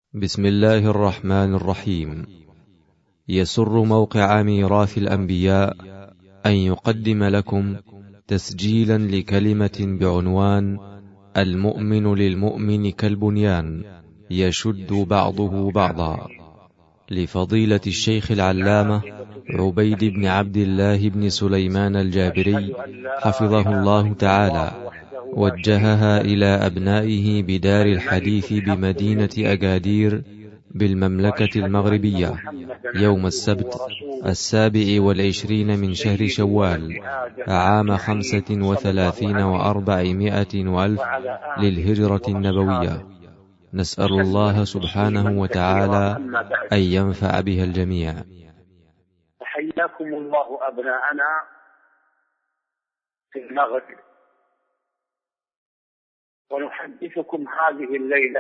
بسم الله الرحمن الرحيم. يسر موقع ميراث الأنبياء أن يقدم لكم تسجيلا لكلمة بعنوان المؤمن للمؤمن كالبنيان يشد بعضه بعضا، لفضيلة الشيخ العلامة عبيد بن عبد الله بن سليمان الجابري حفظه الله تعالى، وجهها إلى أبنائه بدار الحديث بمدينة أكادير بالمملكة المغربية يوم السبت 27 من شهر شوال عام 35 و400 وألف للهجرة النبوية. نسأل الله سبحانه وتعالى أن ينفع بها الجميع. حياكم الله أبناءنا في المغرب، ونحدثكم هذه الليلة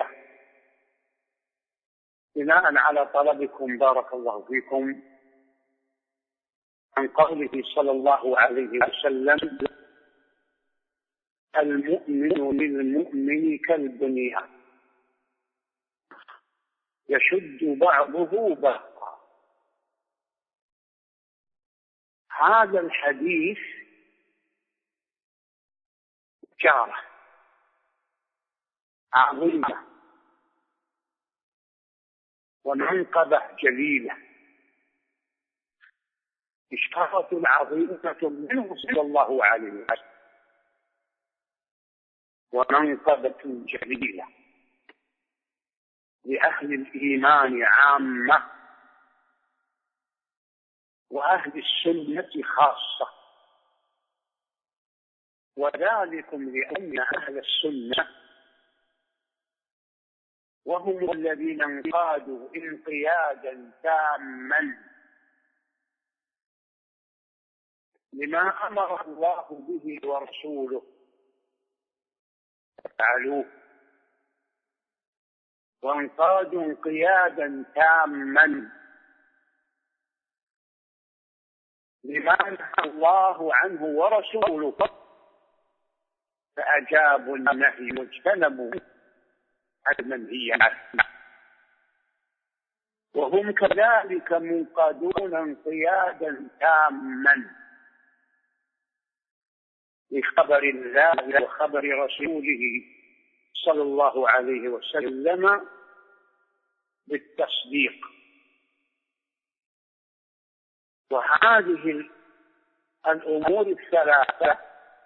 بناء على طلبكم بارك الله فيكم عن قوله صلى الله عليه وسلم: المؤمن للمؤمن كالبنيان يشد بعضه بعضا. هذا الحديث إشارة عظيمة ومنقبة جليلة، إشارة عظيمة منه صلى الله عليه وسلم ومنقبة جليلة لأهل الإيمان عامة وأهل السنة خاصة، وذلكم لأن أهل السنة وهم الذين انقادوا انقيادا تاما لما أمر الله به ورسوله فعلوه، وانقادوا انقيادا تاما لما نهى الله عنه ورسوله فأجابوا النهي واجتنبوا المنهي عنه، وهم كذلك منقادون انقيادا تاما لخبر الله وخبر رسوله صلى الله عليه وسلم بالتصديق. وهذه الأمور الثلاثة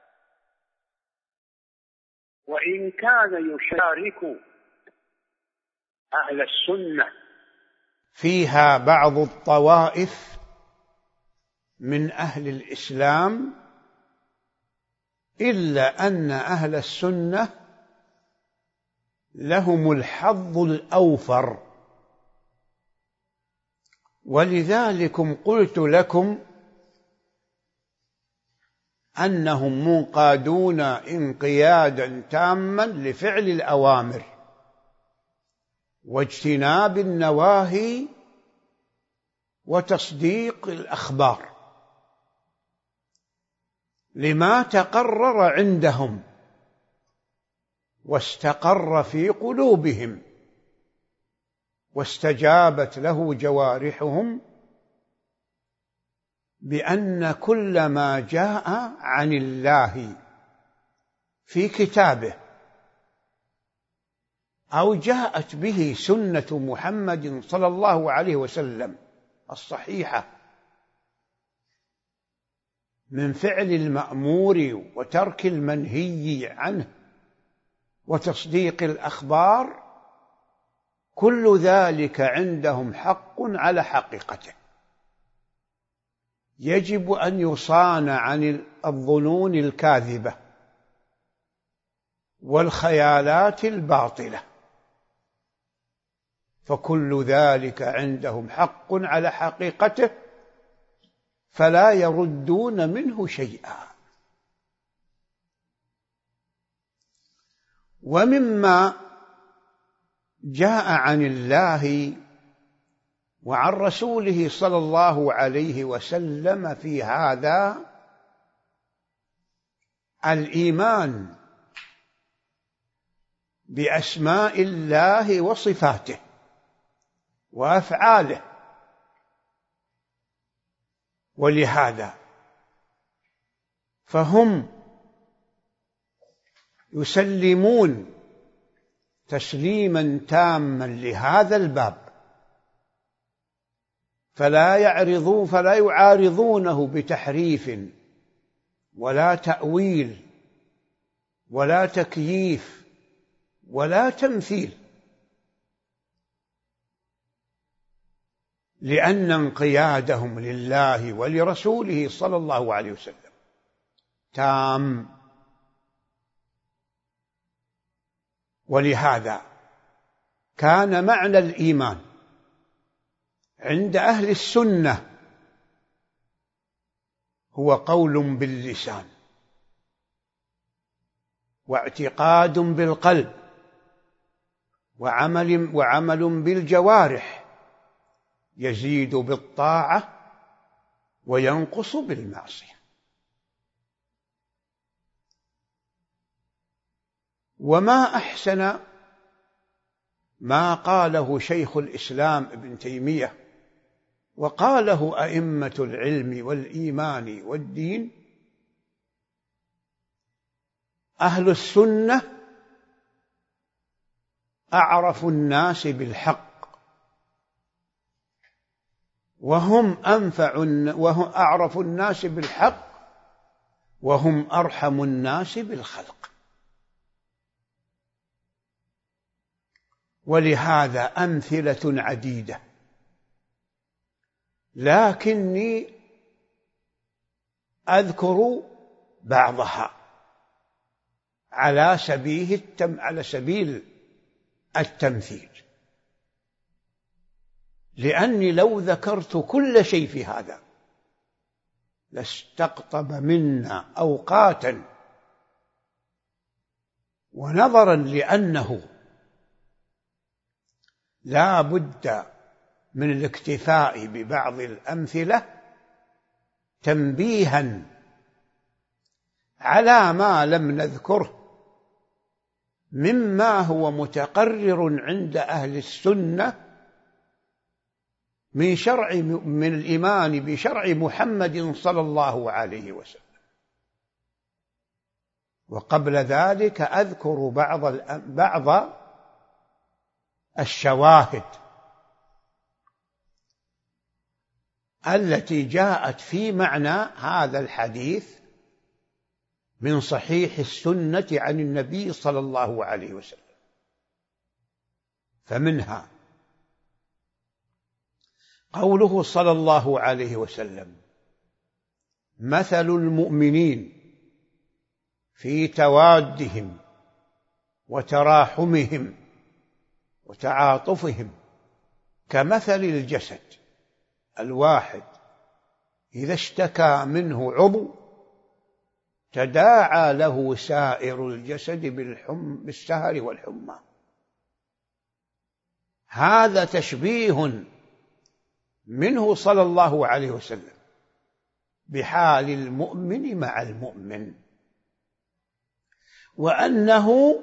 وإن كان يشارك أهل السنة فيها بعض الطوائف من أهل الإسلام، إلا أن أهل السنة لهم الحظ الأوفر، ولذلك قلت لكم أنهم منقادون انقيادا تاما لفعل الأوامر واجتناب النواهي وتصديق الأخبار لما تقرر عندهم واستقر في قلوبهم واستجابت له جوارحهم بأن كل ما جاء عن الله في كتابه أو جاءت به سنة محمد صلى الله عليه وسلم الصحيحة من فعل المأمور وترك المنهي عنه وتصديق الأخبار، كل ذلك عندهم حق على حقيقته، يجب أن يصان عن الظنون الكاذبة والخيالات الباطلة، فكل ذلك عندهم حق على حقيقته فلا يردون منه شيئا. ومما جاء عن الله وعن رسوله صلى الله عليه وسلم في هذا الإيمان بأسماء الله وصفاته وأفعاله. ولهذا فهم يسلمون تسليما تاما لهذا الباب، فلا يعارضونه بتحريف ولا تأويل ولا تكييف ولا تمثيل، لأن انقيادهم لله ولرسوله صلى الله عليه وسلم تام. ولهذا كان معنى الإيمان عند أهل السنة هو قول باللسان واعتقاد بالقلب وعمل بالجوارح، يزيد بالطاعة وينقص بالمعصية. وما أحسن ما قاله شيخ الإسلام ابن تيمية وقاله أئمة العلم والإيمان والدين: أهل السنة أعرف الناس بالحق، وهم أعرف الناس بالحق، وهم أرحم الناس بالخلق. ولهذا أمثلة عديدة، لكني أذكر بعضها على سبيل التمثيل، لأني لو ذكرت كل شيء في هذا لاستقطب منا أوقاتا. ونظرا لأنه لا بد من الاكتفاء ببعض الأمثلة تنبيها على ما لم نذكره مما هو متقرر عند أهل السنة من الإيمان بشرع محمد صلى الله عليه وسلم. وقبل ذلك أذكر بعض الشواهد التي جاءت في معنى هذا الحديث من صحيح السنة عن النبي صلى الله عليه وسلم. فمنها قوله صلى الله عليه وسلم: مثل المؤمنين في توادهم وتراحمهم وتعاطفهم كمثل الجسد الواحد إذا اشتكى منه عضو تداعى له سائر الجسد بالسهر والحمى. هذا تشبيه منه صلى الله عليه وسلم بحال المؤمن مع المؤمن، وأنه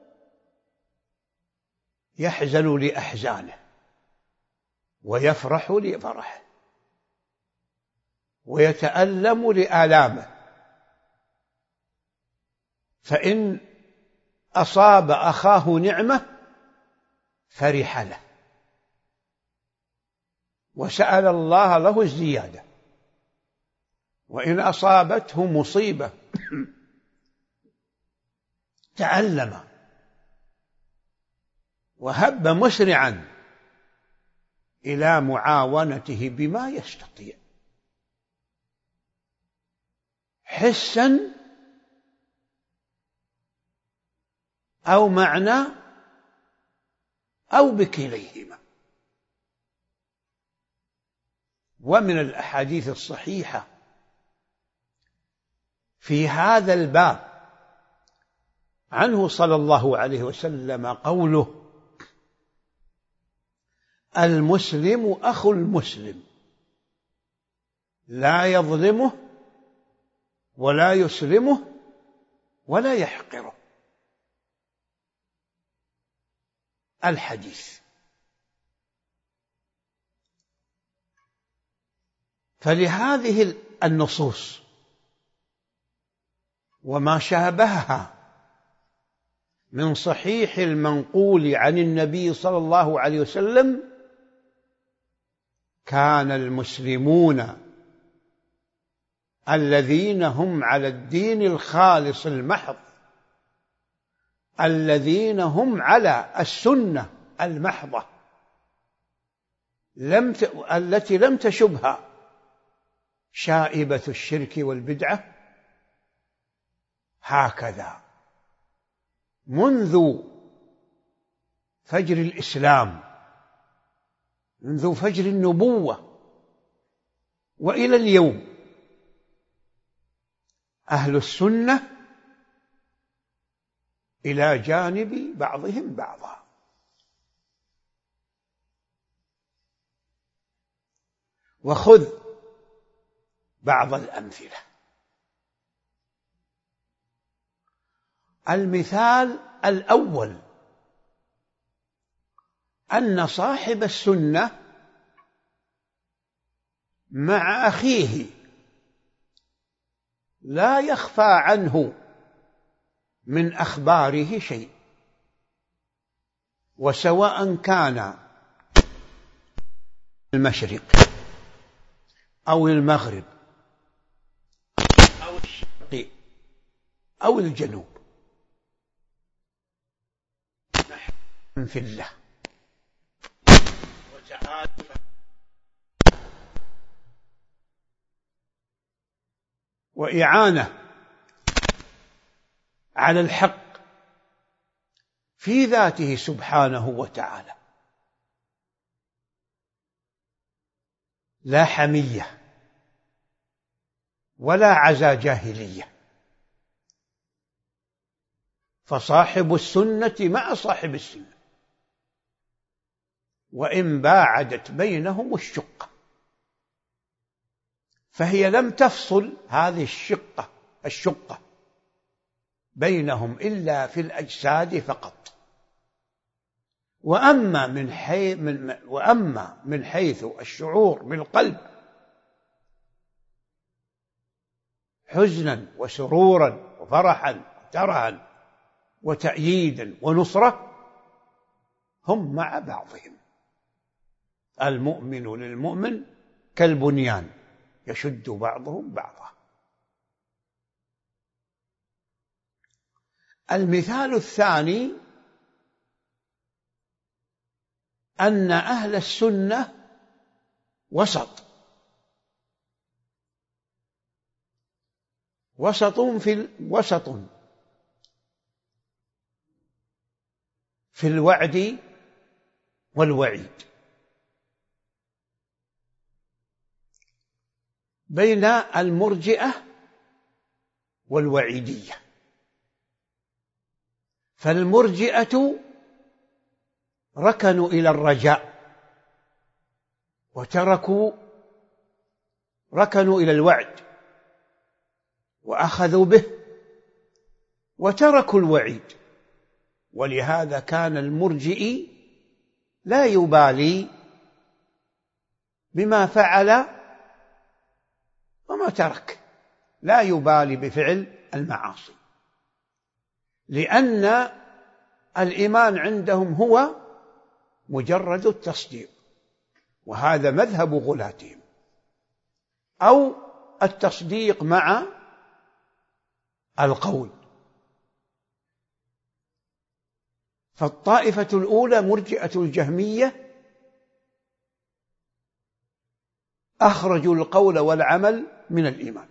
يحزن لأحزانه ويفرح لفرحه ويتألم لآلامه، فإن أصاب أخاه نعمة فرح له وسأل الله له الزيادة، وإن أصابته مصيبة تألم وهب مسرعا إلى معاونته بما يستطيع حسا أو معنى أو بكليهما. ومن الأحاديث الصحيحة في هذا الباب عنه صلى الله عليه وسلم قوله: المسلم أخو المسلم لا يظلمه ولا يسلمه ولا يحقره. الحديث فلهذه النصوص وما شابهها من صحيح المنقول عن النبي صلى الله عليه وسلم كان المسلمون الذين هم على الدين الخالص المحض، الذين هم على السنة المحضة التي لم تشبها شائبة الشرك والبدعة، هكذا منذ فجر الإسلام، منذ فجر النبوة وإلى اليوم أهل السنة إلى جانب بعضهم بعضا. وخذ بعض الأمثلة. المثال الأول أن صاحب السنة مع أخيه لا يخفى عنه من أخباره شيء، وسواء كان المشرق أو المغرب أو الشرق أو الجنوب، نحن في الله وتعالى وإعانة على الحق في ذاته سبحانه وتعالى، لا حمية ولا عزا جاهلية. فصاحب السنة مع صاحب السنة، وإن باعدت بينهم الشقة، فهي لم تفصل هذه الشقة بينهم إلا في الأجساد فقط. وأما من حيث الشعور بالقلب حزنا وسرورا وفرحا وترها وتأييدا ونصرة، هم مع بعضهم. المؤمن للمؤمن كالبنيان يشد بعضهم بعضا. المثال الثاني أن أهل السنة وسط في الوعد والوعيد، بين المرجئة والوعيدية. فالمرجئة ركنوا إلى الرجاء ركنوا إلى الوعد وأخذوا به وتركوا الوعيد. ولهذا كان المرجئ لا يبالي بما فعل وما ترك، لا يبالي بفعل المعاصي، لأن الإيمان عندهم هو مجرد التصديق، وهذا مذهب غلاتهم، أو التصديق مع القول. فالطائفة الأولى مرجئة الجهمية أخرجوا القول والعمل من الإيمان،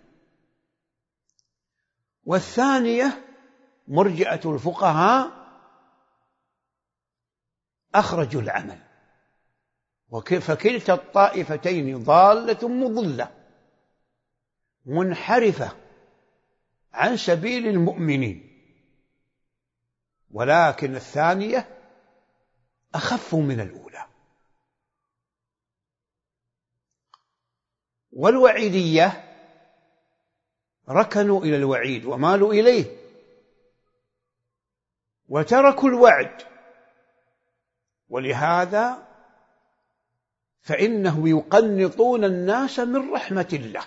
والثانية مرجئة الفقهاء أخرجوا العمل. فكلتا الطائفتين ضالة مضلة منحرفة عن سبيل المؤمنين، ولكن الثانية أخف من الأولى. والوعيدية ركنوا إلى الوعيد ومالوا إليه وتركوا الوعد، ولهذا فإنهم يقنطون الناس من رحمة الله.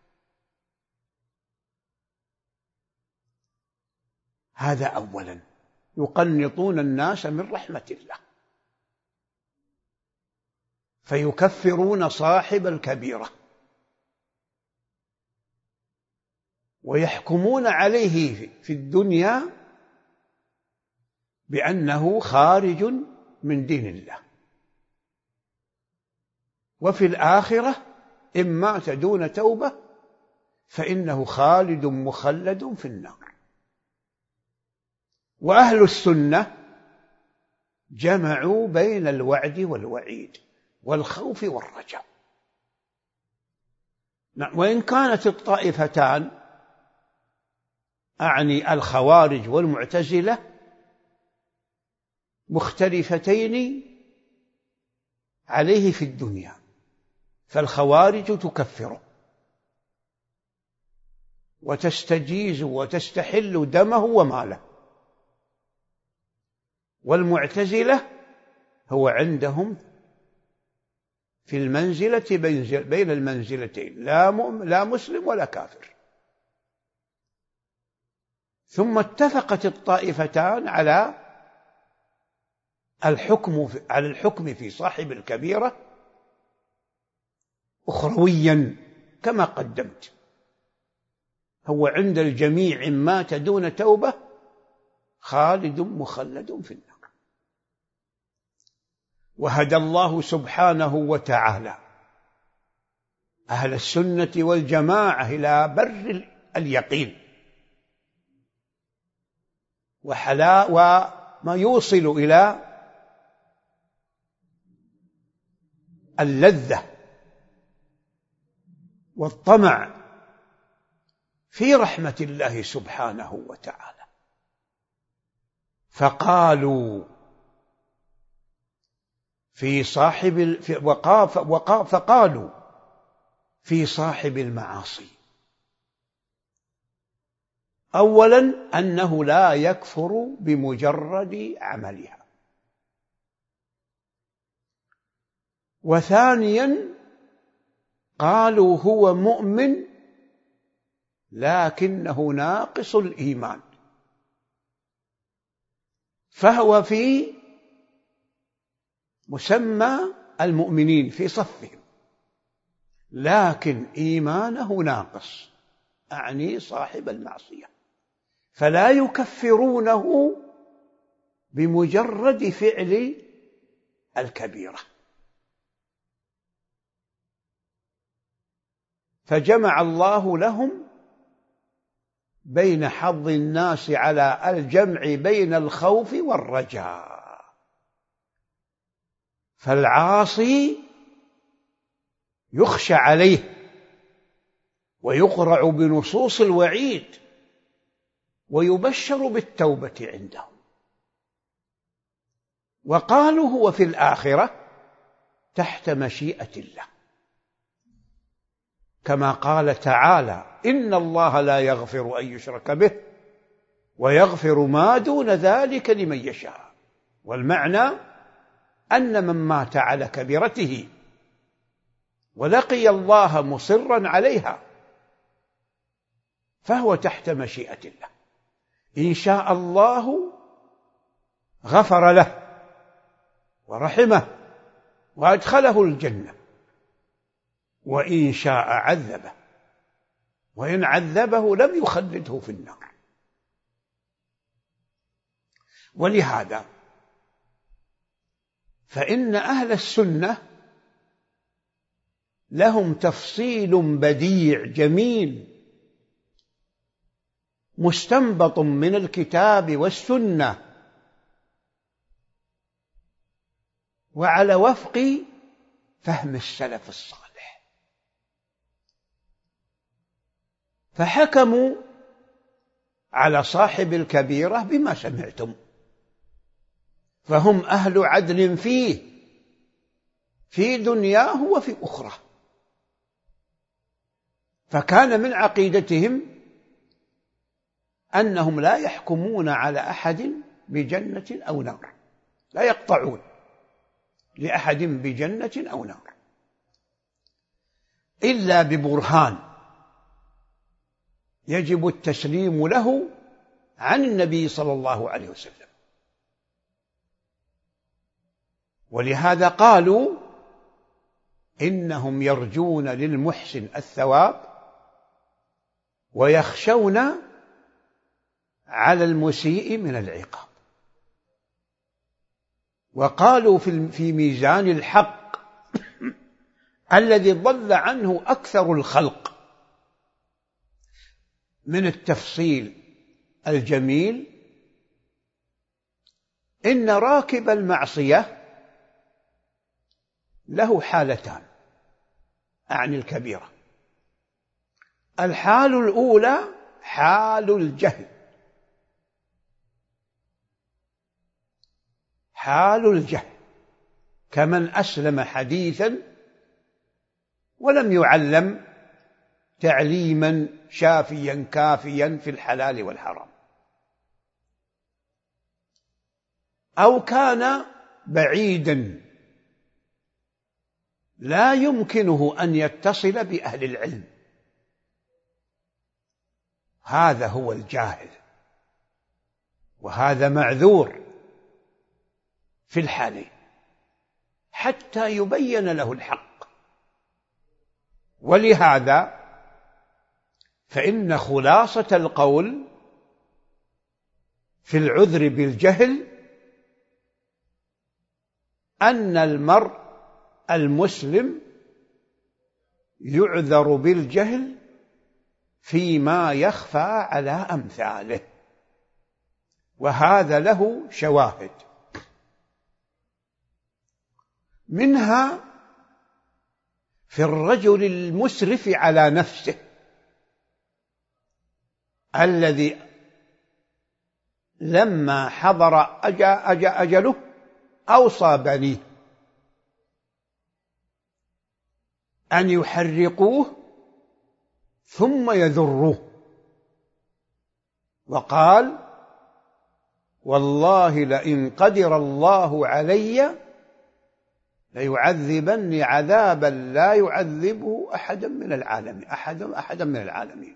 هذا أولا، يقنطون الناس من رحمة الله، فيكفرون صاحب الكبيرة ويحكمون عليه في الدنيا بأنه خارج من دين الله، وفي الآخرة إن مات دون توبة فإنه خالد مخلد في النار. وأهل السنة جمعوا بين الوعد والوعيد والخوف والرجاء. وإن كانت الطائفتان، أعني الخوارج والمعتزلة، مختلفتين عليه في الدنيا، فالخوارج تكفره وتستجيز وتستحل دمه وماله، والمعتزلة هو عندهم في المنزلة بين المنزلتين، لا مسلم ولا كافر. ثم اتفقت الطائفتان على الحكم في صاحب الكبيرة أخرويا كما قدمت، هو عند الجميع إن مات دون توبة خالد مخلد في النار. وهدى الله سبحانه وتعالى أهل السنة والجماعة إلى بر اليقين وما يوصل إلى اللذة والطمع في رحمة الله سبحانه وتعالى. فقالوا في صاحب المعاصي أولا أنه لا يكفر بمجرد عملها، وثانيا قالوا هو مؤمن لكنه ناقص الإيمان، فهو في مسمى المؤمنين في صفهم، لكن إيمانه ناقص، أعني صاحب المعصية، فلا يكفرونه بمجرد فعل الكبيرة. فجمع الله لهم بين حظ الناس على الجمع بين الخوف والرجاء. فالعاصي يخشى عليه ويقرع بنصوص الوعيد ويبشر بالتوبة عندهم. وقالوا هو في الآخرة تحت مشيئة الله، كما قال تعالى إن الله لا يغفر أن يشرك به ويغفر ما دون ذلك لمن يشاء. والمعنى أن من مات على كبيرته ولقي الله مصرا عليها فهو تحت مشيئة الله، إن شاء الله غفر له ورحمه وأدخله الجنة، وإن شاء عذبه، وإن عذبه لم يخلده في النار. ولهذا فإن أهل السنة لهم تفصيل بديع جميل مستنبط من الكتاب والسنة وعلى وفق فهم السلف الصالح، فحكموا على صاحب الكبيرة بما سمعتم، فهم أهل عدل فيه في دنياه وفي أخرى. فكان من عقيدتهم أنهم لا يحكمون على أحد بجنة أو نار، لا يقطعون لأحد بجنة أو نار، إلا ببرهان يجب التسليم له عن النبي صلى الله عليه وسلم. ولهذا قالوا إنهم يرجون للمحسن الثواب ويخشون على المسيء من العقاب. وقالوا في ميزان الحق الذي ضل عنه أكثر الخلق من التفصيل الجميل، إن راكب المعصية له حالتان، أعني الكبيرة. الحال الأولى حال الجهل، حال الجهل كمن أسلم حديثا ولم يعلم تعليما شافيا كافيا في الحلال والحرام، أو كان بعيدا لا يمكنه أن يتصل بأهل العلم، هذا هو الجاهل، وهذا معذور في الحالين حتى يبين له الحق. ولهذا فإن خلاصة القول في العذر بالجهل أن المرء المسلم يعذر بالجهل فيما يخفى على أمثاله، وهذا له شواهد، منها في الرجل المسرف على نفسه الذي لما حضر أجله أوصى بنيه أن يحرقوه ثم يذروه، وقال: والله لئن قدر الله علي ليعذبني عذابا لا يعذبه أحدا من العالمين.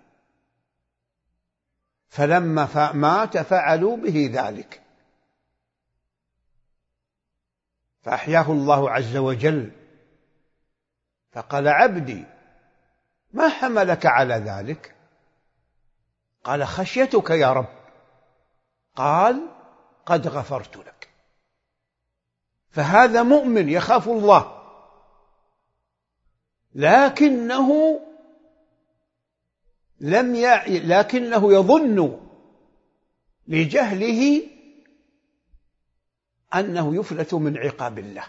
فلما مات فعلوا به ذلك، فأحياه الله عز وجل فقال: عبدي ما حملك على ذلك؟ قال: خشيتك يا رب. قال: قد غفرت لك. فهذا مؤمن يخاف الله، لكنه يظن لجهله أنه يفلت من عقاب الله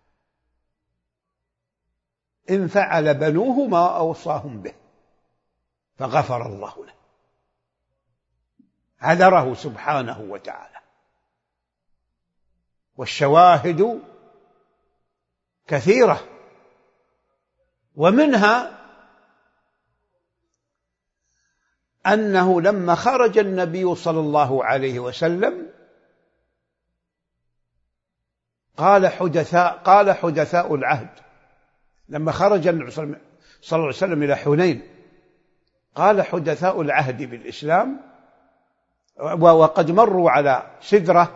إن فعل بنوه ما أوصاهم به، فغفر الله له، عذره سبحانه وتعالى. والشواهد كثيرة، ومنها أنه لما خرج النبي صلى الله عليه وسلم قال حدثاء العهد، لما خرج النبي صلى الله عليه وسلم إلى حنين قال حدثاء العهد بالإسلام، وقد مروا على سدرة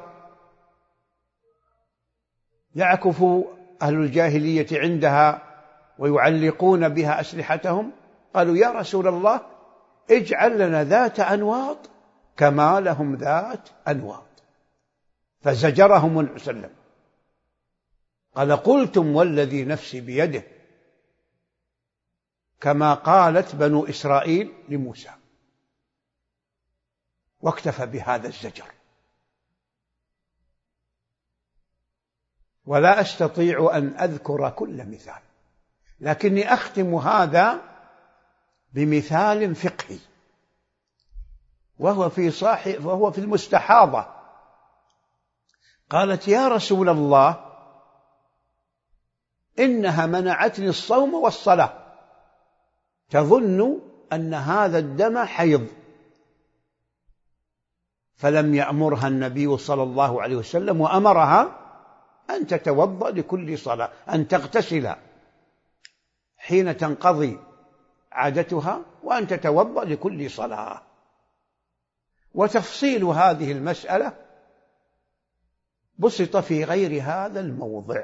يعكف أهل الجاهلية عندها ويعلقون بها أسلحتهم، قالوا: يا رسول الله اجعل لنا ذات أنواط كما لهم ذات أنواط، فزجرهم النبي صلى الله عليه وسلم، قال: قلتم والذي نفسي بيده، كما قالت بنو إسرائيل لموسى، واكتفى بهذا الزجر. ولا أستطيع أن أذكر كل مثال، لكني أختم هذا بمثال فقهي، وهو في المستحاضة. قالت: يا رسول الله إنها منعتني الصوم والصلاة، تظن أن هذا الدم حيض، فلم يأمرها النبي صلى الله عليه وسلم، وأمرها أن تتوضأ لكل صلاة، أن تغتسل حين تنقضي عادتها وأن تتوضأ لكل صلاة. وتفصيل هذه المسألة بسط في غير هذا الموضع.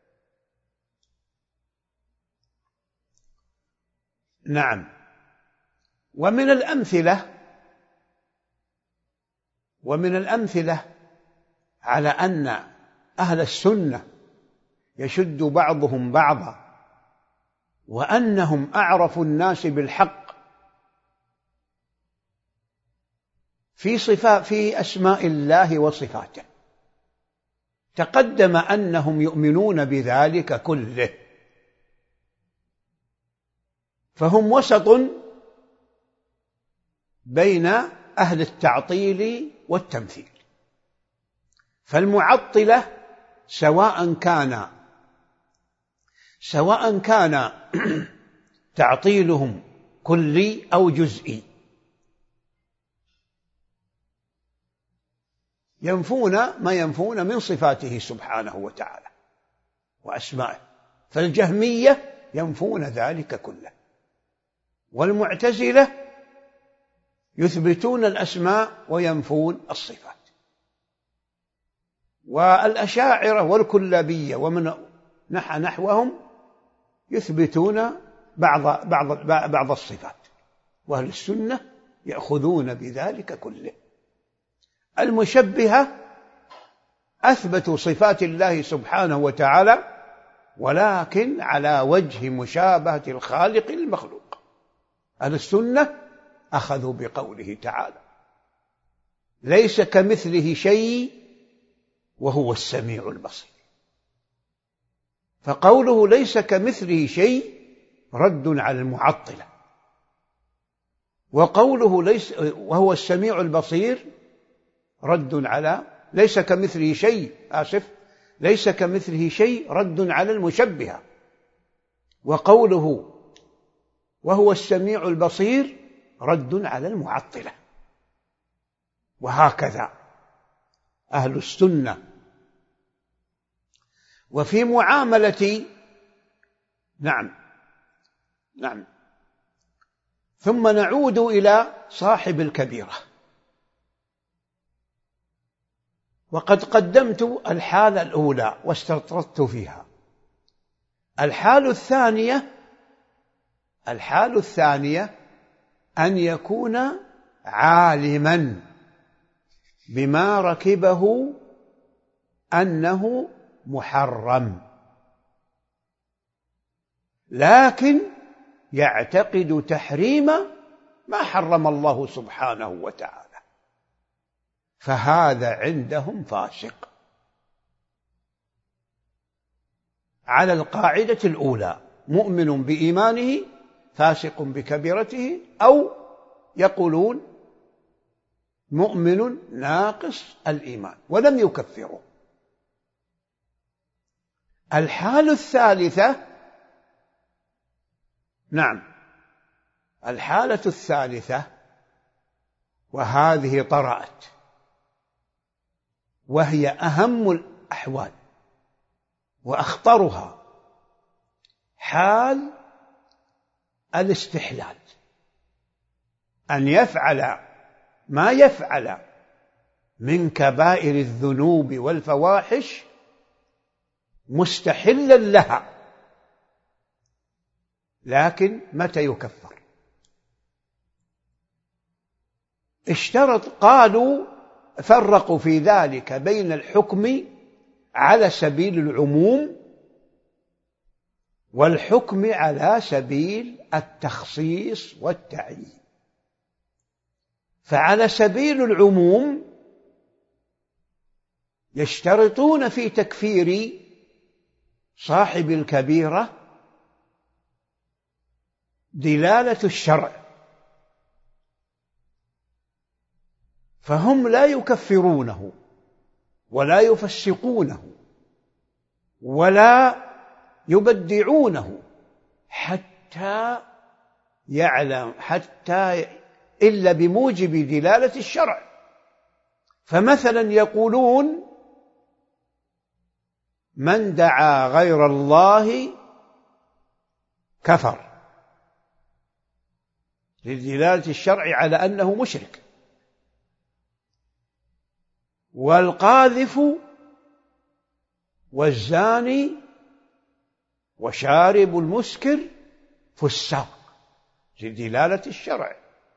نعم. ومن الأمثلة على أن أهل السنة يشد بعضهم بعضا وأنهم أعرف الناس بالحق في أسماء الله وصفاته. تقدم أنهم يؤمنون بذلك كله، فهم وسط بين أهل التعطيل والتمثيل. فالمعطلة سواء كان تعطيلهم كلي أو جزئي ينفون ما ينفون من صفاته سبحانه وتعالى وأسمائه، فالجهمية ينفون ذلك كله، والمعتزلة يثبتون الأسماء وينفون الصفات، والأشاعرة والكلابية ومن نحوهم يثبتون بعض الصفات، وأهل السنة يأخذون بذلك كله. المشبهة أثبتوا صفات الله سبحانه وتعالى ولكن على وجه مشابهة الخالق للمخلوق. أهل السنة أخذوا بقوله تعالى: ليس كمثله شيء وهو السميع البصير. فقوله ليس كمثله شيء رد على المعطلة، وقوله ليس وهو السميع البصير رد على ليس كمثله شيء ليس كمثله شيء رد على المشبهة، وقوله وهو السميع البصير رد على المعطلة. وهكذا أهل السنة. وفي معاملة نعم. ثم نعود إلى صاحب الكبيرة. وقد قدمت الحالة الأولى واستطردت فيها. الحالة الثانية أن يكون عالما بما ركبه أنه محرم، لكن يعتقد تحريم ما حرم الله سبحانه وتعالى، فهذا عندهم فاسق. على القاعدة الأولى: مؤمن بإيمانه فاسق بكبيرته، أو يقولون مؤمن ناقص الإيمان ولم يكفره. الحالة الثالثة وهذه طرأت، وهي أهم الأحوال وأخطرها، حال الاستحلال، أن يفعل ما يفعل من كبائر الذنوب والفواحش مستحلا لها، لكن متى يكفر؟ فرقوا في ذلك بين الحكم على سبيل العموم والحكم على سبيل التخصيص والتعيين. فعلى سبيل العموم يشترطون في تكفير صاحب الكبيرة دلالة الشرع، فهم لا يكفرونه ولا يفسقونه ولا يبدعونه حتى إلا بموجب دلالة الشرع. فمثلا يقولون: من دعا غير الله كفر، لدلالة الشرع على أنه مشرك. والقاذف والزاني وشارب المسكر فساق لدلالة الشرع.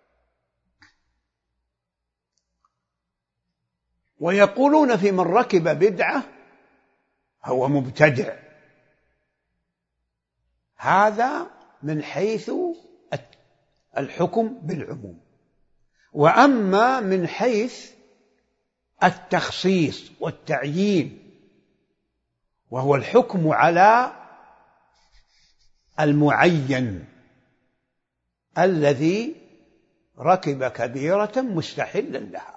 ويقولون في من ركب بدعة هو مبتدع. هذا من حيث الحكم بالعموم. وأما من حيث التخصيص والتعيين، وهو الحكم على المعين الذي ركب كبيرة مستحلا لها،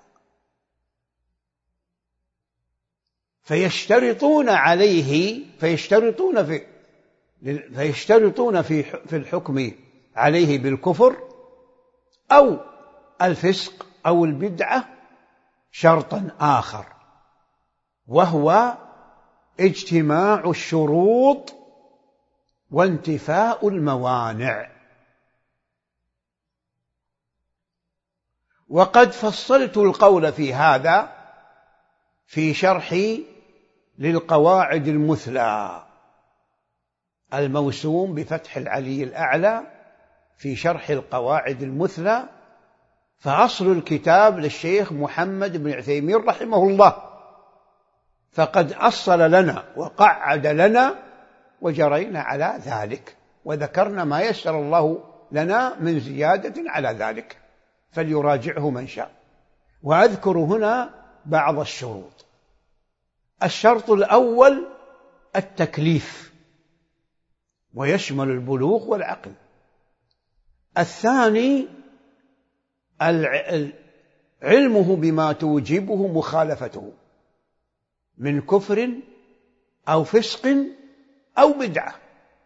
فيشترطون في الحكم عليه بالكفر أو الفسق أو البدعة شرطا آخر، وهو اجتماع الشروط وانتفاء الموانع. وقد فصلت القول في هذا في شرحي للقواعد المثلى الموسوم بفتح العلي الأعلى في شرح القواعد المثلى، فأصل الكتاب للشيخ محمد بن عثيمين رحمه الله، فقد أصل لنا وقعد لنا وجرينا على ذلك، وذكرنا ما يسر الله لنا من زيادة على ذلك، فليراجعه من شاء. وأذكر هنا بعض الشروط. الشرط الأول التكليف، ويشمل البلوغ والعقل. الثاني علمه بما توجبه مخالفته من كفر أو فسق أو بدعة.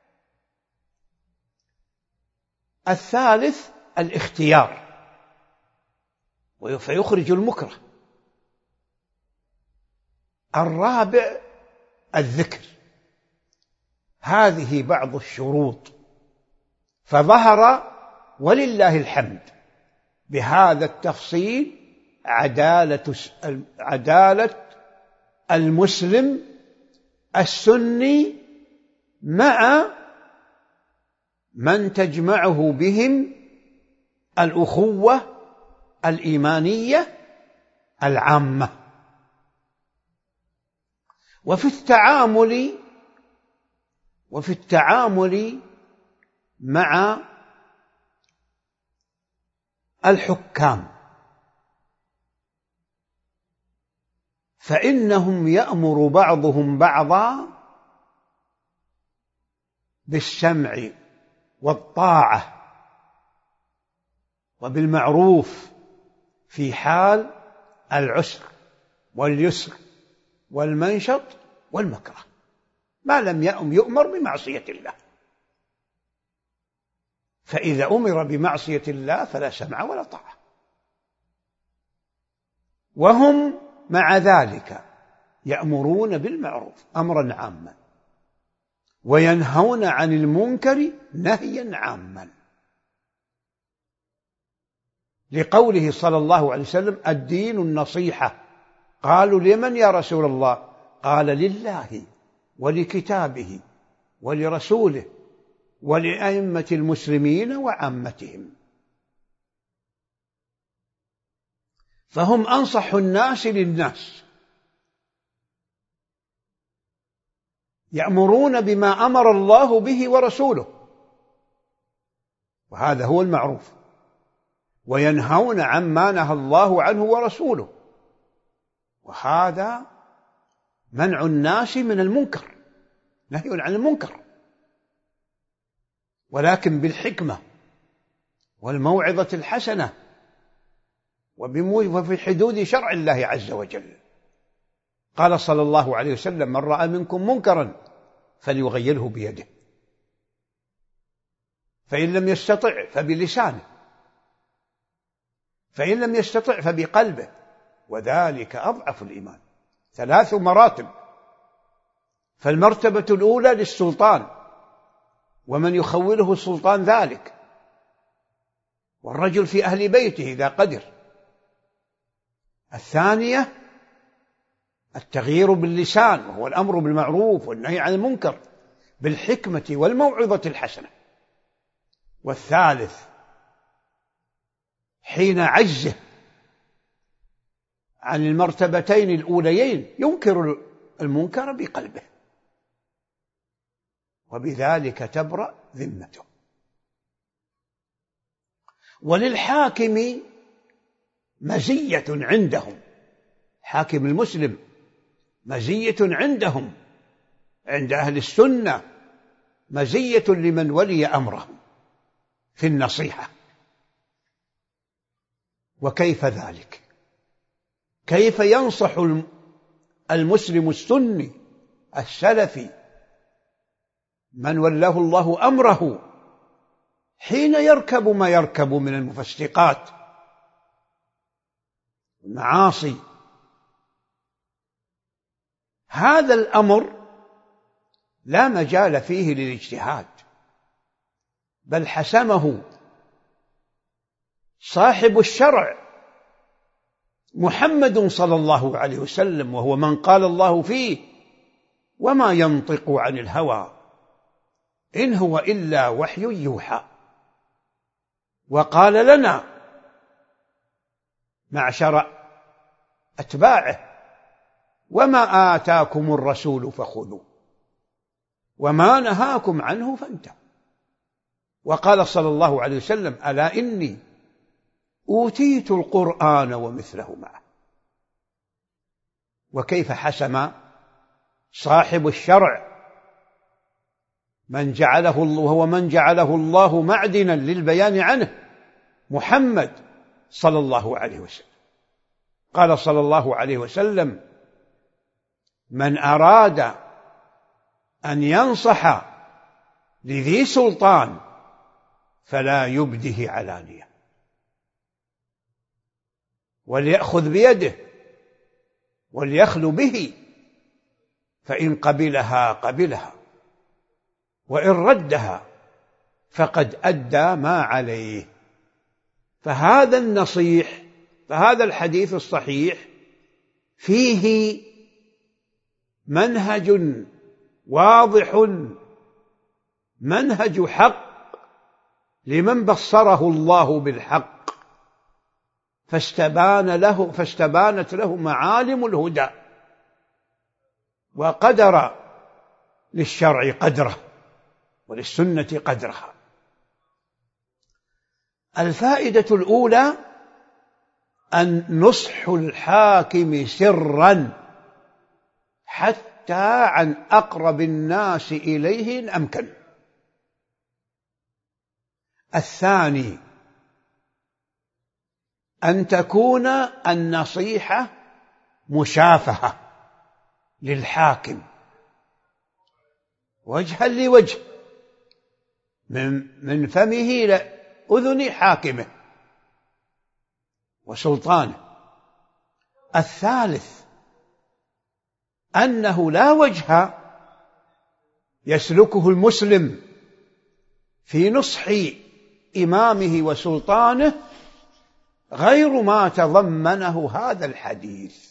الثالث الاختيار، فيخرج المكره. الرابع الذكر. هذه بعض الشروط، فظهر ولله الحمد بهذا التفصيل عدالة المسلم السني مع من تجمعه بهم الأخوة الإيمانية العامة. وفي التعامل مع الحكام فإنهم يأمر بعضهم بعضا بالسمع والطاعة وبالمعروف في حال العسر واليسر والمنشط والمكره، ما لم يؤمر بمعصية الله. فإذا أمر بمعصية الله فلا سمع ولا طاعة. وهم مع ذلك يأمرون بالمعروف أمرا عاما، وينهون عن المنكر نهيا عاما، لقوله صلى الله عليه وسلم: الدين النصيحة. قالوا: لمن يا رسول الله؟ قال: لله ولكتابه ولرسوله ولأئمة المسلمين وعامتهم. فهم أنصح الناس للناس، يأمرون بما أمر الله به ورسوله، وهذا هو المعروف، وينهون عما نهى الله عنه ورسوله، وهذا منع الناس من المنكر، نهي عن المنكر، ولكن بالحكمة والموعظة الحسنة وفي حدود شرع الله عز وجل. قال صلى الله عليه وسلم: من رأى منكم منكرا فليغيره بيده، فإن لم يستطع فبلسانه، فإن لم يستطع فبقلبه، وذلك أضعف الإيمان. 3 مراتب، فالمرتبة الأولى للسلطان ومن يخوله السلطان ذلك، والرجل في أهل بيته إذا قدر. الثانية التغيير باللسان، وهو الأمر بالمعروف والنهي عن المنكر بالحكمة والموعظة الحسنة. والثالث حين عجزه عن المرتبتين الأوليين ينكر المنكر بقلبه، وبذلك تبرأ ذمته. وللحاكم مزية عندهم، حاكم المسلم مزية عندهم، عند أهل السنة مزية لمن ولي أمرهم في النصيحة. وكيف ذلك؟ كيف ينصح المسلم السني السلفي من ولاه الله أمره حين يركب ما يركب من المفسقات والمعاصي؟ هذا الأمر لا مجال فيه للاجتهاد، بل حسمه صاحب الشرع محمد صلى الله عليه وسلم، وهو من قال الله فيه: وما ينطق عن الهوى إن هو إلا وحي يوحى. وقال لنا معشر أتباعه: وما آتاكم الرسول فخذوه وما نهاكم عنه فانتهوا. وقال صلى الله عليه وسلم: ألا إني أوتيت القرآن ومثله معه. وكيف حسم صاحب الشرع من جعله الله، وهو من جعله الله معدنا للبيان عنه، محمد صلى الله عليه وسلم. قال صلى الله عليه وسلم: من أراد أن ينصح لذي سلطان فلا يبده علانية، وليأخذ بيده وليخلو به، فإن قبلها قبلها وإن ردها فقد أدى ما عليه. فهذا النصيح، فهذا الحديث الصحيح فيه منهج واضح، منهج حق لمن بصره الله بالحق فاستبانت له معالم الهدى، وقدر للشرع قدره وللسنة قدرها. الفائدة الأولى النصح الحاكم سرا حتى عن أقرب الناس إليه إن أمكن. الثاني أن تكون النصيحة مشافهة للحاكم وجها لوجه، من فمه لأذن حاكمه وسلطانه. الثالث أنه لا وجه يسلكه المسلم في نصح إمامه وسلطانه غير ما تضمنه هذا الحديث.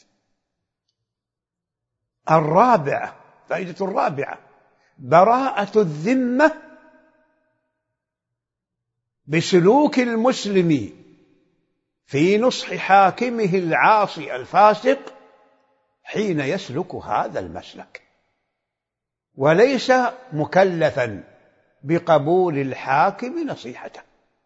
الرابعة، فائدة الرابعة، براءة الذمة بسلوك المسلم في نصح حاكمه العاصي الفاسق حين يسلك هذا المسلك، وليس مكلفا بقبول الحاكم نصيحته.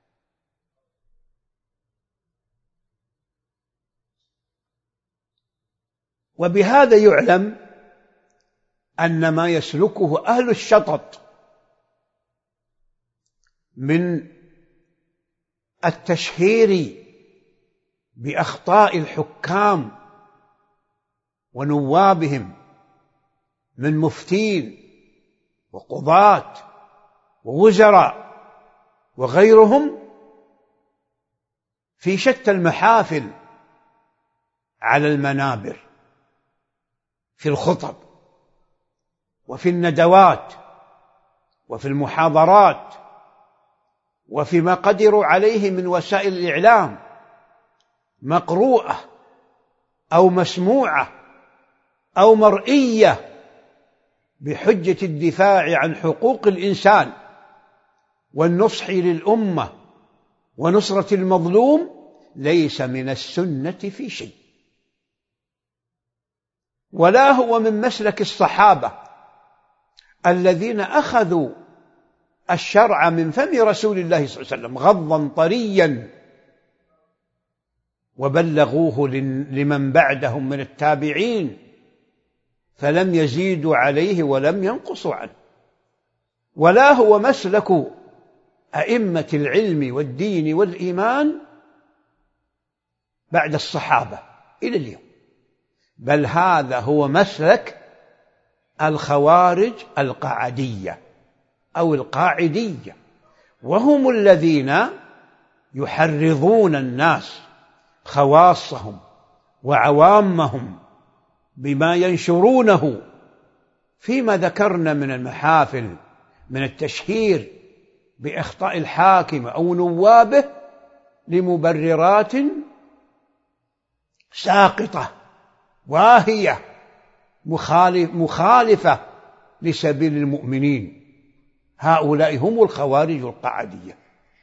وبهذا يعلم أن ما يسلكه أهل الشطط من التشهير بأخطاء الحكام ونوابهم من مفتين وقضاة ووزراء وغيرهم في شتى المحافل على المنابر، في الخطب وفي الندوات وفي المحاضرات وفيما قدروا عليه من وسائل الإعلام مقروءة أو مسموعة أو مرئية بحجة الدفاع عن حقوق الإنسان والنصح للأمة ونصرة المظلوم ليس من السنة في شيء، ولا هو من مسلك الصحابة الذين أخذوا الشرع من فم رسول الله صلى الله عليه وسلم غضا طريا وبلغوه لمن بعدهم من التابعين فلم يزيدوا عليه ولم ينقصوا عنه، ولا هو مسلك أئمة العلم والدين والإيمان بعد الصحابة إلى اليوم، بل هذا هو مسلك الخوارج القعدية أو القاعدية، وهم الذين يحرضون الناس خواصهم وعوامهم بما ينشرونه فيما ذكرنا من المحافل من التشهير بإخطاء الحاكم أو نوابه لمبررات ساقطة واهية مخالفة لسبيل المؤمنين. هؤلاء هم الخوارج القعدية.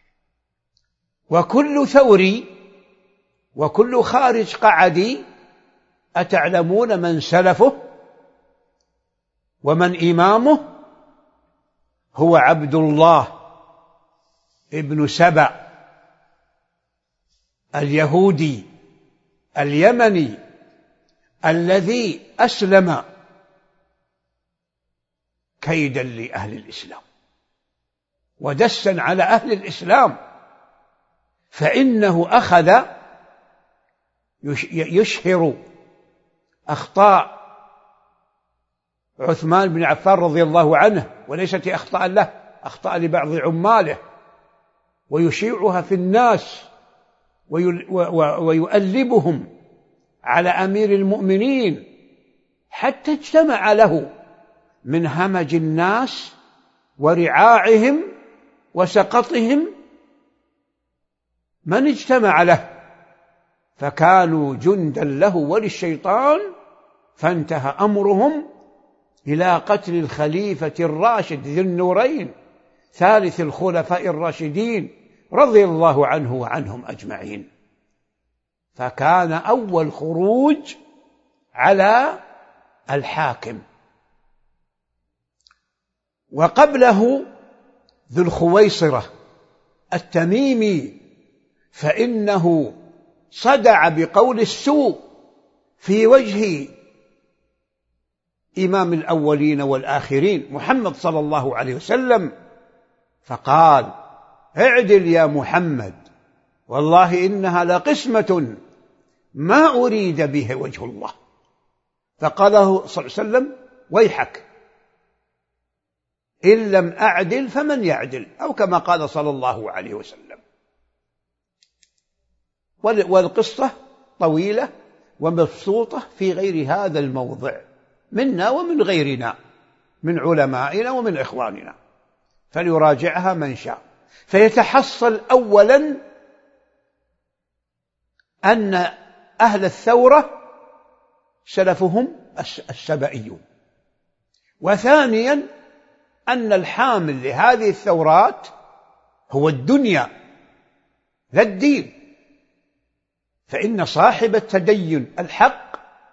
وكل ثوري وكل خارج قعدي أتعلمون من سلفه ومن إمامه؟ هو عبد الله ابن سبأ اليهودي اليمني الذي أسلم كيدا لأهل الإسلام ودسا على أهل الإسلام، فإنه أخذ يشهر أخطاء عثمان بن عفان رضي الله عنه وليست أخطاء له، أخطاء لبعض عماله، ويشيعها في الناس ويؤلبهم على أمير المؤمنين حتى اجتمع له من همج الناس ورعاعهم وسقطهم من اجتمع له، فكانوا جندا له وللشيطان، فانتهى أمرهم إلى قتل الخليفة الراشد ذي النورين ثالث الخلفاء الراشدين رضي الله عنه وعنهم أجمعين. فكان أول خروج على الحاكم. وقبله ذو الخويصرة التميمي، فإنه صدع بقول السوء في وجه إمام الأولين والآخرين محمد صلى الله عليه وسلم، فقال: اعدل يا محمد، والله إنها لقسمة ما أريد به وجه الله. فقال له صلى الله عليه وسلم: ويحك، إن لم أعدل فمن يعدل، أو كما قال صلى الله عليه وسلم. والقصة طويلة ومبسوطة في غير هذا الموضع منا ومن غيرنا من علمائنا ومن إخواننا، فليراجعها من شاء. فيتحصل أولا أن أهل الثورة سلفهم السبئيون، وثانيا أن الحامل لهذه الثورات هو الدنيا لا الدين، فإن صاحب التدين الحق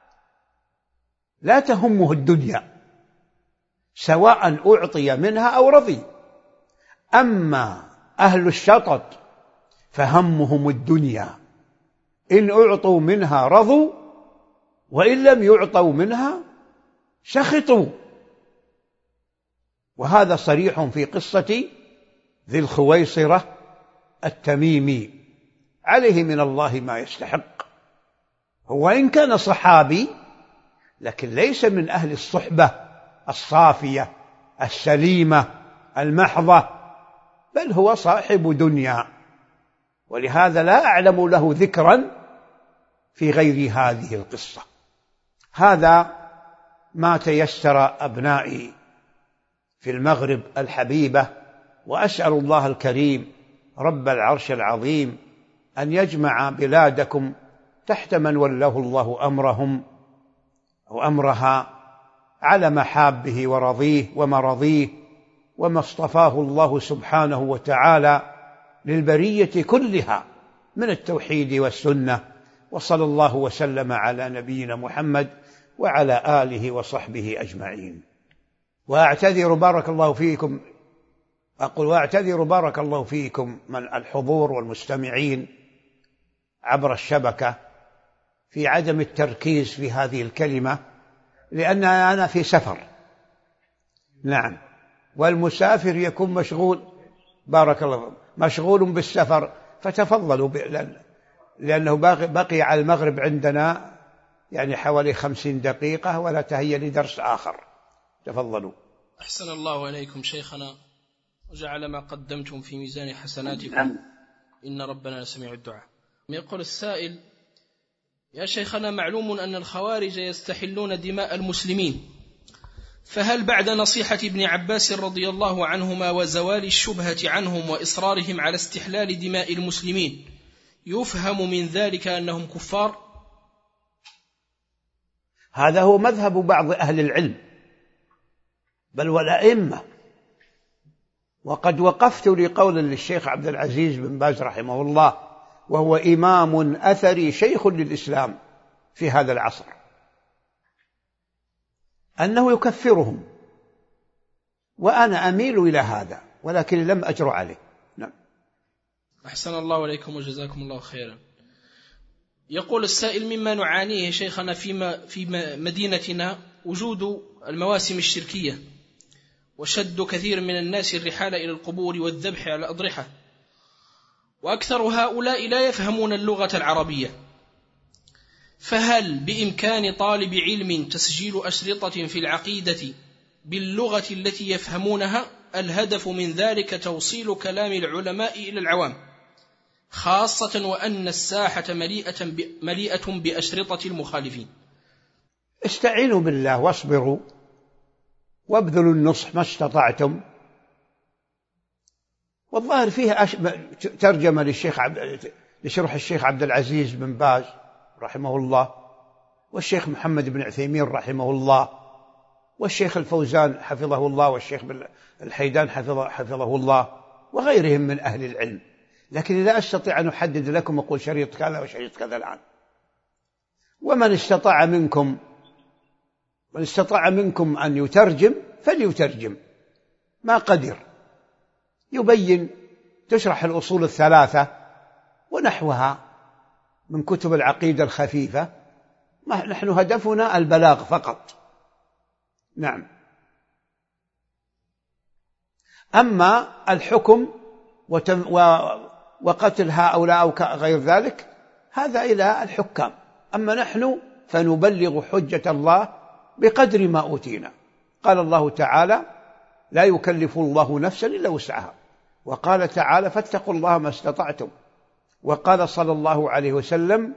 لا تهمه الدنيا سواء أعطي منها أو رضي. أما أهل الشطط فهمهم الدنيا، إن أعطوا منها رضوا وإن لم يعطوا منها سخطوا. وهذا صريح في قصة ذي الخويصرة التميمي، عليه من الله ما يستحق. هو إن كان صحابي لكن ليس من أهل الصحبة الصافية السليمة المحضة، بل هو صاحب دنيا، ولهذا لا أعلم له ذكرا في غير هذه القصة. هذا ما تيسر أبنائي في المغرب الحبيبة، وأسأل الله الكريم رب العرش العظيم أن يجمع بلادكم تحت من وله الله أمرهم أو أمرها على محابه ورضيه ومرضيه وما اصطفاه الله سبحانه وتعالى للبرية كلها من التوحيد والسنة. وصلى الله وسلم على نبينا محمد وعلى آله وصحبه أجمعين. وأعتذر بارك الله فيكم، وأعتذر بارك الله فيكم من الحضور والمستمعين عبر الشبكة في عدم التركيز في هذه الكلمة، لأن أنا في سفر. نعم، والمسافر يكون مشغول بارك الله مشغول بالسفر، فتفضلوا لأنه بقي على المغرب عندنا يعني حوالي 50 دقيقة ولا تهيأ لدرس آخر. تفضلوا. أحسن الله إليكم شيخنا وجعل ما قدمتم في ميزان حسناتكم، إن ربنا لسميع الدعاء. يقول السائل: يا شيخنا، معلوم أن الخوارج يستحلون دماء المسلمين، فهل بعد نصيحة ابن عباس رضي الله عنهما وزوال الشبهة عنهم وإصرارهم على استحلال دماء المسلمين يفهم من ذلك أنهم كفار؟ هذا هو مذهب بعض أهل العلم بل والأئمة. وقد وقفت لقول للشيخ عبد العزيز بن باز رحمه الله، وهو إمام أثري شيخ للإسلام في هذا العصر، أنه يكفرهم، وأنا أميل إلى هذا ولكن لم أجر عليه. نعم. أحسن الله إليكم وجزاكم الله خيرا. يقول السائل: مما نعانيه شيخنا في مدينتنا وجود المواسم الشركية، وشد كثير من الناس الرحال إلى القبور والذبح على الأضرحة، وأكثر هؤلاء لا يفهمون اللغة العربية، فهل بإمكان طالب علم تسجيل أشرطة في العقيدة باللغة التي يفهمونها؟ الهدف من ذلك توصيل كلام العلماء إلى العوام، خاصة وأن الساحة مليئة بأشرطة المخالفين. استعينوا بالله واصبروا وابذلوا النصح ما استطعتم. والظاهر فيه ترجمة لشرح الشيخ عبد العزيز بن باز رحمه الله، والشيخ محمد بن عثيمين رحمه الله، والشيخ الفوزان حفظه الله، والشيخ الحيدان حفظه الله، وغيرهم من أهل العلم. لكن لا أستطيع أن أحدد لكم أقول شريط كذا وشريط كذا الآن. ومن استطاع منكم أن يترجم فليترجم ما قدر، يبين، تشرح الأصول الثلاثة ونحوها من كتب العقيدة الخفيفة. نحن هدفنا البلاغ فقط. نعم. أما الحكم وقتل هؤلاء أو غير ذلك هذا إلى الحكام، أما نحن فنبلغ حجة الله بقدر ما أوتينا. قال الله تعالى: لا يكلف الله نفسا إلا وسعها، وقال تعالى: فاتقوا الله ما استطعتم، وقال صلى الله عليه وسلم: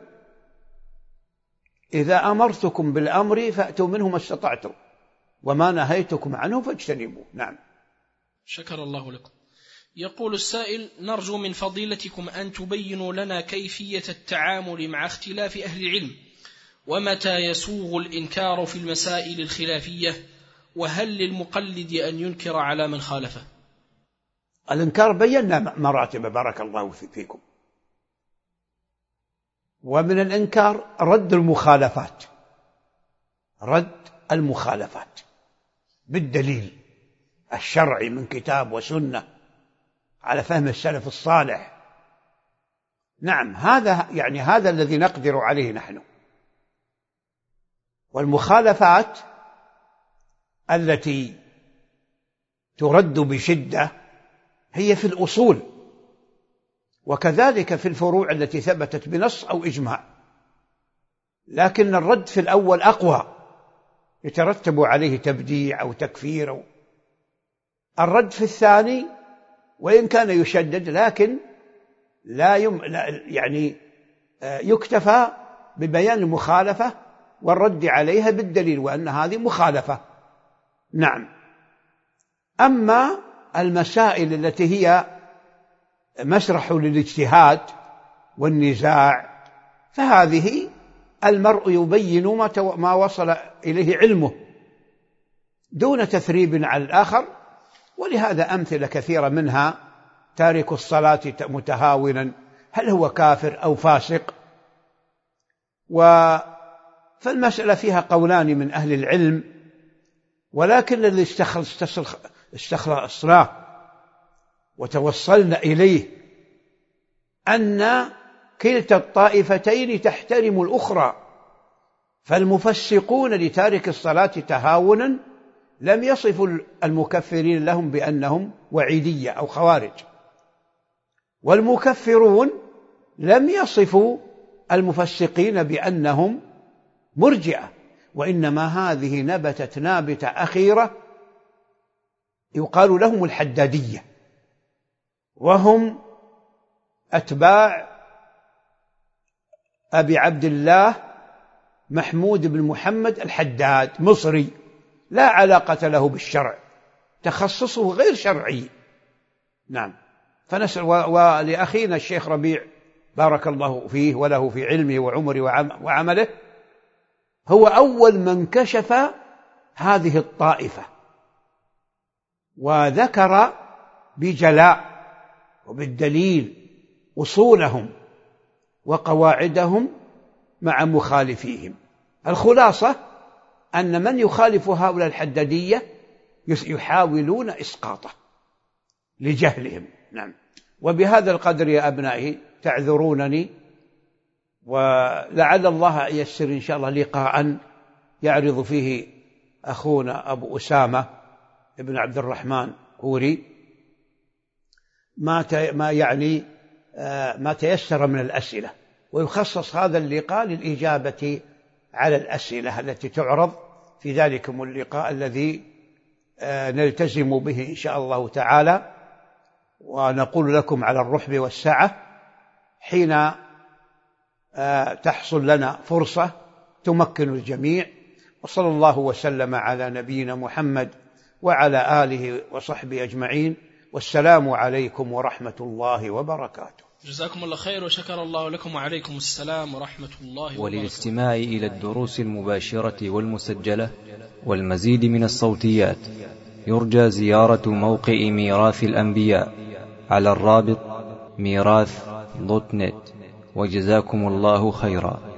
إذا أمرتكم بالأمر فأتوا منه ما استطعتم، وما نهيتكم عنه فاجتنبوه. نعم. شكر الله لكم. يقول السائل: نرجو من فضيلتكم أن تبينوا لنا كيفية التعامل مع اختلاف أهل العلم، ومتى يسوغ الإنكار في المسائل الخلافية، وهل للمقلد أن ينكر على من خالفه؟ الإنكار بينا مراتب بارك الله فيكم، ومن الإنكار رد المخالفات بالدليل الشرعي من كتاب وسنة على فهم السلف الصالح. نعم، هذا الذي نقدر عليه نحن. والمخالفات التي ترد بشدة هي في الأصول، وكذلك في الفروع التي ثبتت بنص أو إجماع، لكن الرد في الأول أقوى، يترتب عليه تبديع أو تكفير. الرد في الثاني وإن كان يشدد لكن يكتفى ببيان المخالفة والرد عليها بالدليل وأن هذه مخالفة. نعم. أما المسائل التي هي مسرح للاجتهاد والنزاع، فهذه المرء يبين ما وصل إليه علمه دون تثريب على الآخر. ولهذا أمثلة كثيرة، منها تارك الصلاة متهاونا، هل هو كافر أو فاسق؟ فالمسألة فيها قولان من أهل العلم، ولكن الذي استخلصناه وتوصلنا إليه أن كلتا الطائفتين تحترم الأخرى، فالمفسقون لتارك الصلاة تهاونا لم يصفوا المكفرين لهم بأنهم وعيدية أو خوارج، والمكفرون لم يصفوا المفسقين بأنهم مرجئة، وإنما هذه نبتت نابتة أخيرة يقال لهم الحدادية، وهم أتباع أبي عبد الله محمود بن محمد الحداد، مصري لا علاقة له بالشرع، تخصصه غير شرعي. نعم. فنسأل ولأخينا الشيخ ربيع بارك الله فيه وله في علمه وعمره وعمله، هو أول من كشف هذه الطائفة وذكر بجلاء وبالدليل أصولهم وقواعدهم مع مخالفيهم. الخلاصة أن من يخالف هؤلاء الحدادية يحاولون إسقاطه لجهلهم. نعم. وبهذا القدر يا أبنائي تعذرونني، ولعل الله ييسر إن شاء الله لقاء يعرض فيه أخونا أبو أسامة ابن عبد الرحمن كوري ما تيسر من الأسئلة، ويخصص هذا اللقاء للإجابة على الأسئلة التي تعرض في ذلكم اللقاء الذي نلتزم به إن شاء الله تعالى، ونقول لكم على الرحب والسعة حين تحصل لنا فرصة تمكن الجميع. وصلى الله وسلم على نبينا محمد وعلى آله وصحبه أجمعين، والسلام عليكم ورحمة الله وبركاته. جزاكم الله خير، وشكر الله لكم، وعليكم السلام ورحمة الله وبركاته. وللاستماع إلى الدروس المباشرة والمسجلة والمزيد من الصوتيات يرجى زيارة موقع ميراث الأنبياء على الرابط ميراث.net. وجزاكم الله خيرا.